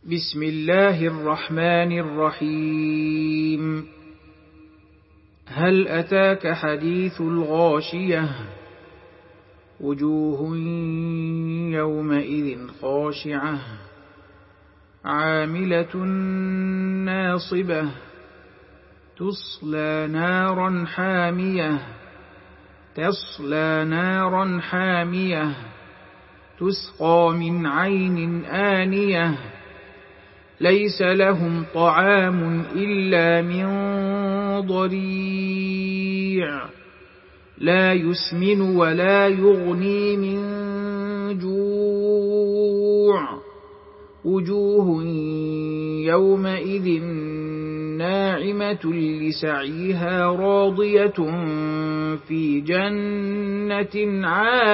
بسم الله الرحمن الرحيم. هل أتاك حديث الغاشية؟ وجوه يومئذ خاشعة عاملة ناصبة تصلى نارا حامية تسقى من عين آنية ليس لهم طعام إلا من ضريع لا يسمن ولا يغني من جوع وجوه يومئذ ناعمة لسعيها راضية في جنة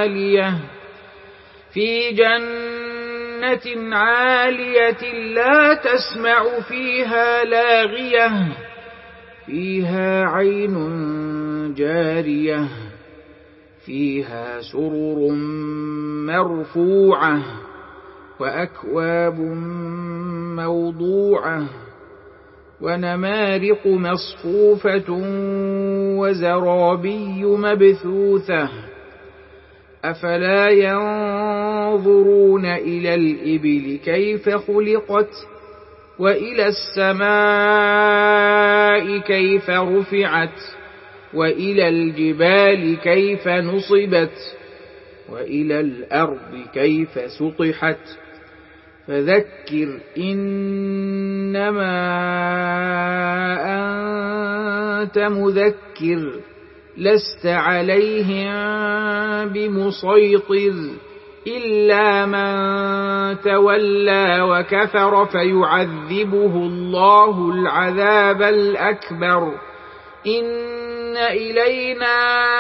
عالية لا تسمع فيها لاغية فيها عين جارية فيها سرر مرفوعة وأكواب موضوعة ونمارق مصفوفة وزرابي مبثوثة أفلا ينظرون إلى الإبل كيف خلقت وإلى السماء كيف رفعت وإلى الجبال كيف نصبت وإلى الأرض كيف سطحت فذكر إنما أنت مذكر لست عليهم بمسيطر إلا من تولى وكفر فيعذبه الله العذاب الأكبر إن إلينا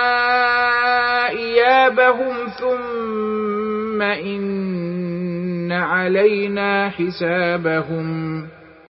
إيابهم ثم إن علينا حسابهم